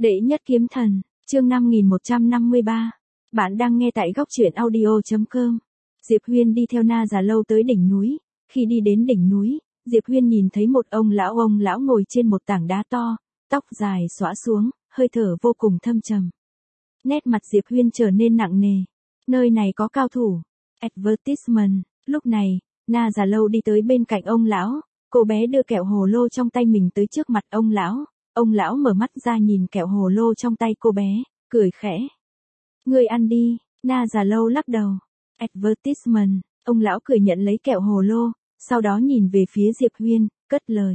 Đệ nhất kiếm thần, chương 5153. Bạn đang nghe tại góc truyện audio.com. Diệp Huyên đi theo Na Già Lâu tới đỉnh núi. Khi đi đến đỉnh núi, Diệp Huyên nhìn thấy một ông lão ngồi trên một tảng đá to, tóc dài xõa xuống, hơi thở vô cùng thâm trầm. Nét mặt Diệp Huyên trở nên nặng nề. Nơi này có cao thủ. Advertisement. Lúc này, Na Già Lâu đi tới bên cạnh ông lão. Cô bé đưa kẹo hồ lô trong tay mình tới trước mặt ông lão. Ông lão mở mắt ra nhìn kẹo hồ lô trong tay cô bé, cười khẽ. Ngươi ăn đi. Na Già Lâu lắc đầu. Advertisement. Ông lão cười nhận lấy kẹo hồ lô, sau đó nhìn về phía Diệp Huyên, cất lời.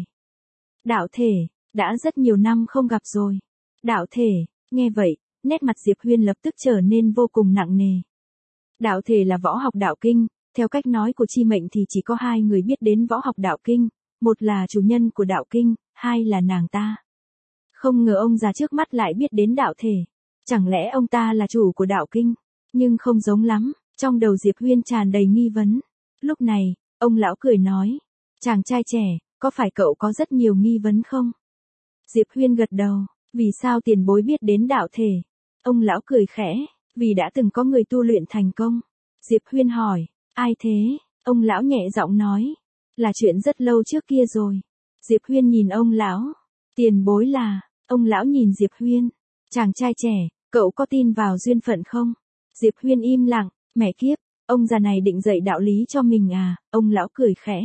Đạo thể, đã rất nhiều năm không gặp rồi. Đạo thể, nghe vậy, nét mặt Diệp Huyên lập tức trở nên vô cùng nặng nề. Đạo thể là võ học đạo kinh, theo cách nói của Chi Mệnh thì chỉ có hai người biết đến võ học đạo kinh, một là chủ nhân của đạo kinh, hai là nàng ta. Không ngờ ông già trước mắt lại biết đến đạo thể. Chẳng lẽ ông ta là chủ của đạo kinh? Nhưng không giống lắm, trong đầu Diệp Huyên tràn đầy nghi vấn. Lúc này, ông lão cười nói. Chàng trai trẻ, có phải cậu có rất nhiều nghi vấn không? Diệp Huyên gật đầu. Vì sao tiền bối biết đến đạo thể? Ông lão cười khẽ. Vì đã từng có người tu luyện thành công. Diệp Huyên hỏi. Ai thế? Ông lão nhẹ giọng nói. Là chuyện rất lâu trước kia rồi. Diệp Huyên nhìn ông lão. Tiền bối là. Ông lão nhìn Diệp Huyên. Chàng trai trẻ, cậu có tin vào duyên phận không? Diệp Huyên im lặng. Mẹ kiếp, ông già này định dạy đạo lý cho mình à? Ông lão cười khẽ.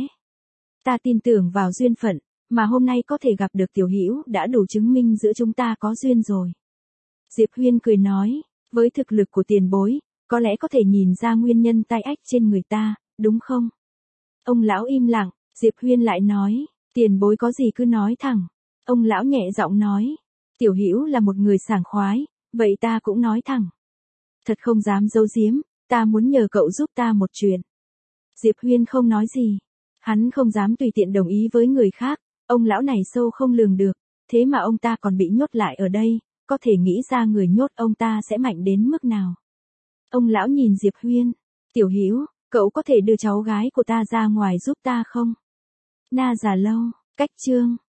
Ta tin tưởng vào duyên phận, mà hôm nay có thể gặp được Tiểu Hữu đã đủ chứng minh giữa chúng ta có duyên rồi. Diệp Huyên cười nói. Với thực lực của tiền bối, có lẽ có thể nhìn ra nguyên nhân tai ách trên người ta, đúng không? Ông lão im lặng. Diệp Huyên lại nói. Tiền bối có gì cứ nói thẳng. Ông lão nhẹ giọng nói. Tiểu Hữu là một người sảng khoái, vậy ta cũng nói thẳng. Thật không dám giấu giếm, ta muốn nhờ cậu giúp ta một chuyện. Diệp Huyên không nói gì. Hắn không dám tùy tiện đồng ý với người khác, ông lão này sâu không lường được, thế mà ông ta còn bị nhốt lại ở đây, có thể nghĩ ra người nhốt ông ta sẽ mạnh đến mức nào. Ông lão nhìn Diệp Huyên. Tiểu Hữu, cậu có thể đưa cháu gái của ta ra ngoài giúp ta không? Na Già Lâu, cách chương.